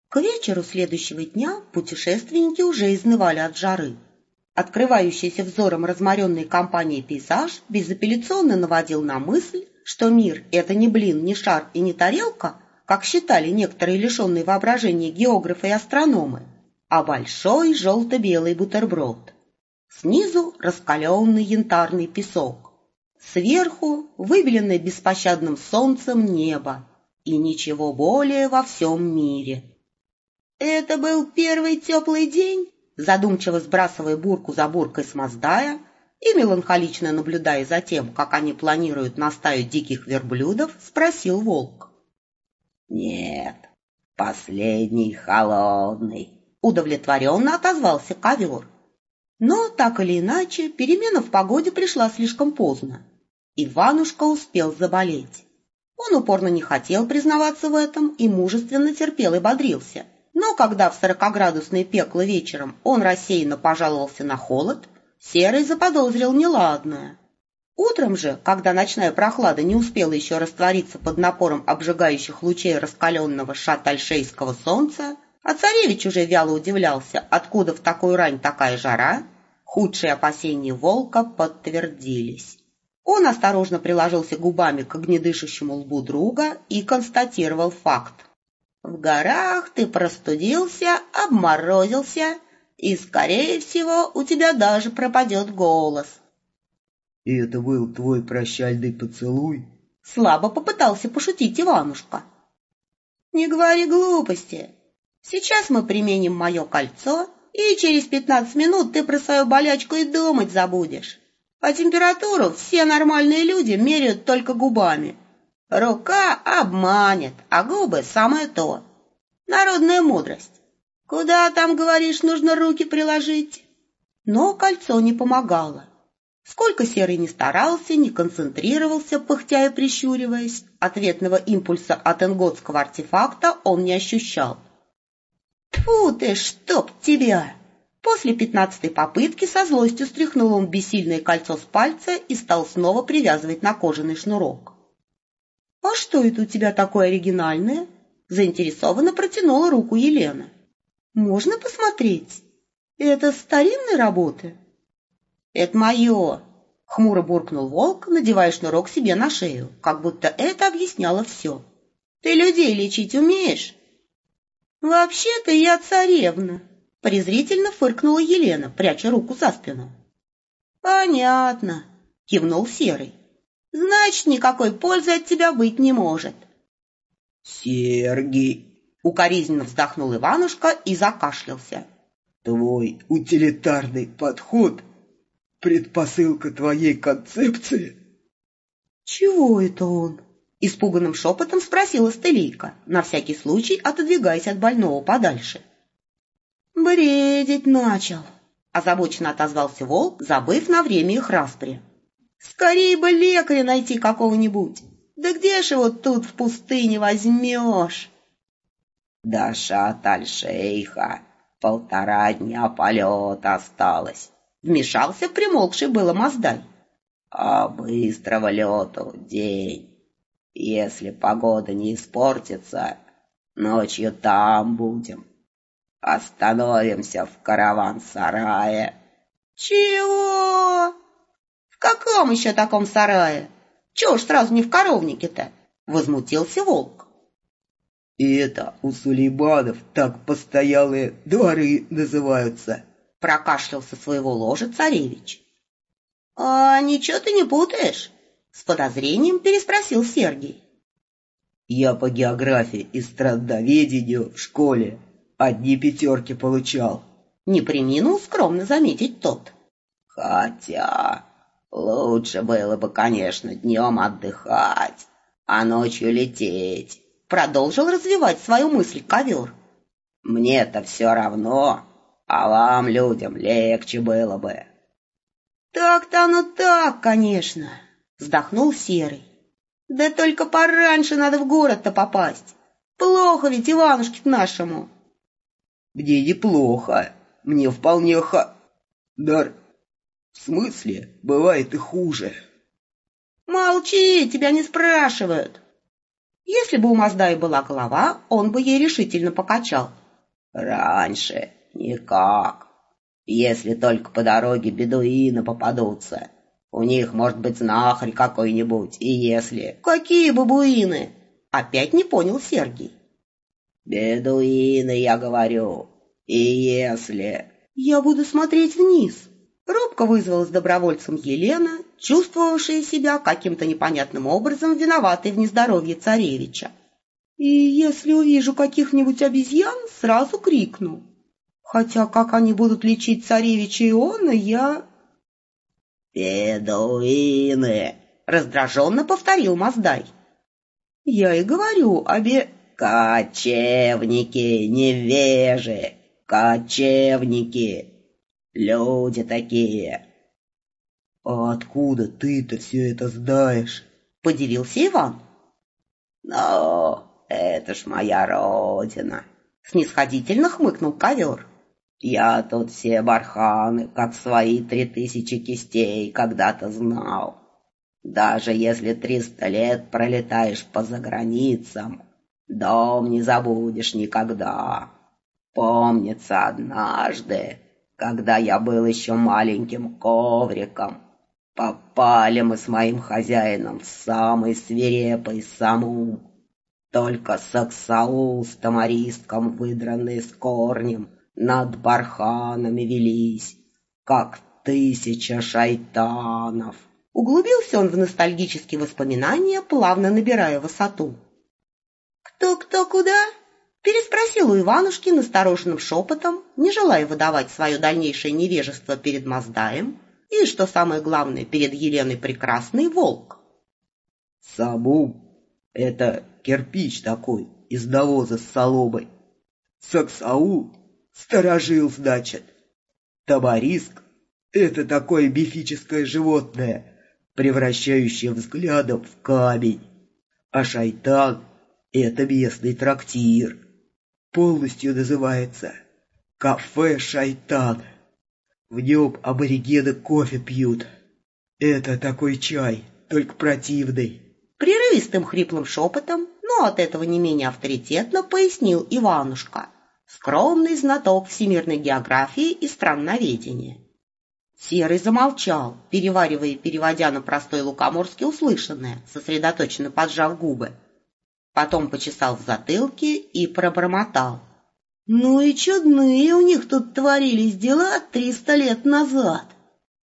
К вечеру следующего дня путешественники уже изнывали от жары. Открывающийся взором разморенной компанией пейзаж безапелляционно наводил на мысль, что мир – это не блин, не шар и не тарелка, как считали некоторые лишенные воображения географы и астрономы, а большой желто-белый бутерброд. Снизу раскаленный янтарный песок, сверху выбеленное беспощадным солнцем небо и ничего более во всем мире. Это был первый теплый день, задумчиво сбрасывая бурку за буркой с Маздая и меланхолично наблюдая за тем, как они планируют на стаю диких верблюдов, спросил волк. «Нет, последний холодный», — удовлетворенно отозвался ковер. Но, так или иначе, перемена в погоде пришла слишком поздно. Иванушка успел заболеть. Он упорно не хотел признаваться в этом и мужественно терпел и бодрился. Но когда в 40-градусное пекло вечером он рассеянно пожаловался на холод, Серый заподозрил неладное. Утром же, когда ночная прохлада не успела еще раствориться под напором обжигающих лучей раскаленного шатальшейского солнца, а царевич уже вяло удивлялся, откуда в такую рань такая жара, худшие опасения волка подтвердились. Он осторожно приложился губами к огнедышащему лбу друга и констатировал факт. В горах ты простудился, обморозился, и, скорее всего, у тебя даже пропадет голос. И это был твой прощальный поцелуй? Слабо попытался пошутить Иванушка. Не говори глупости. Сейчас мы применим мое кольцо, и через 15 минут ты про свою болячку и думать забудешь. А температуру все нормальные люди меряют только губами. Рука обманет, а губы самое то. Народная мудрость. Куда там, говоришь, нужно руки приложить? Но кольцо не помогало. Сколько Серый не старался, не концентрировался, пыхтя и прищуриваясь, ответного импульса от энготского артефакта он не ощущал. Тьфу ты, чтоб тебя! После 15-й попытки со злостью стряхнул он бессильное кольцо с пальца и стал снова привязывать на кожаный шнурок. — А что это у тебя такое оригинальное? — заинтересованно протянула руку Елена. — Можно посмотреть? Это старинной работы? — Это мое! — хмуро буркнул волк, надевая шнурок себе на шею, как будто это объясняло все. — Ты людей лечить умеешь? — Вообще-то я царевна, — презрительно фыркнула Елена, пряча руку за спину. — Понятно, — кивнул Серый. — Значит, никакой пользы от тебя быть не может. — Сергий, — укоризненно вздохнул Иванушка и закашлялся. — твой утилитарный подход — предпосылка твоей концепции? — Чего это он? — испуганным шепотом спросила Стелийка, на всякий случай отодвигаясь от больного подальше. — Бредить начал, — озабоченно отозвался волк, забыв на время их распри. — Скорее бы лекаря найти какого-нибудь. Да где ж его тут в пустыне возьмешь? — До Шат-аль-Шейха 1,5 дня полета осталось. Вмешался примолкший было Маздай. — А быстрого лету день. Если погода не испортится, ночью там будем. Остановимся в караван-сарае. — Чего? В каком еще таком сарае? Чего ж сразу не в коровнике-то? — возмутился волк. — И это у сулейманов так постоялые дворы называются. — прокашлялся своего ложа царевич. — А ничего ты не путаешь? — с подозрением переспросил Сергий. — Я по географии и страноведению в школе одни 5 получал. Не преминул скромно заметить тот. — Хотя лучше было бы, конечно, днем отдыхать, а ночью лететь. Продолжил развивать свою мысль ковер. Мне-то все равно, а вам, людям, легче было бы. Так-то оно так, конечно, вздохнул Серый. Да только пораньше надо в город-то попасть. Плохо ведь Иванушке-то нашему. Мне неплохо, мне вполне Дар, в смысле, бывает и хуже. Молчи, тебя не спрашивают. Если бы у Маздаи была голова, он бы ей решительно покачал. Раньше никак. Если только по дороге бедуины попадутся. У них может быть знахарь какой-нибудь, и если... Какие бабуины? Опять не понял Сергий. Бедуины, я говорю. И если... Я буду смотреть вниз. Робко вызвалась добровольцем Елена, чувствовавшая себя каким-то непонятным образом виноватой в нездоровье царевича. И если увижу каких-нибудь обезьян, сразу крикну. Хотя как они будут лечить царевича Иона, я... «Бедуины!» — раздраженно повторил Маздай. Я и говорю «Кочевники, невежи, кочевники, люди такие». «А откуда ты-то все это знаешь?» — подивился Иван. «Ну, это ж моя родина!» — снисходительно хмыкнул Ковер. «Я тут все барханы, как свои 3000 кистей, когда-то знал. Даже если 300 лет пролетаешь по заграницам, дом не забудешь никогда. Помнится однажды, когда я был еще маленьким ковриком, попали мы с моим хозяином в самый свирепый самум. Только Саксаул с тамаристком, выдранные с корнем, над барханами велись, как 1000 шайтанов». Углубился он в ностальгические воспоминания, плавно набирая высоту. «Кто куда?» — переспросил у Иванушки настороженным шепотом, не желая выдавать свое дальнейшее невежество перед Маздаем и, что самое главное, перед Еленой Прекрасный, волк. «Самум — это кирпич такой из навоза с соломой. Саксаул — сторожил, значит. Тамариск — это такое мифическое животное, превращающее взглядом в камень. А шайтан — это местный трактир. Полностью называется «Кафе Шайтан». В нем аборигены кофе пьют. Это такой чай, только противный». Прерывистым хриплым шепотом, но от этого не менее авторитетно, пояснил Иванушка, скромный знаток всемирной географии и странноведения. Серый замолчал, переваривая и переводя на простой лукоморский услышанное, сосредоточенно поджав губы. Потом почесал в затылке и пробормотал. «Ну и чудные у них тут творились дела 300 лет назад».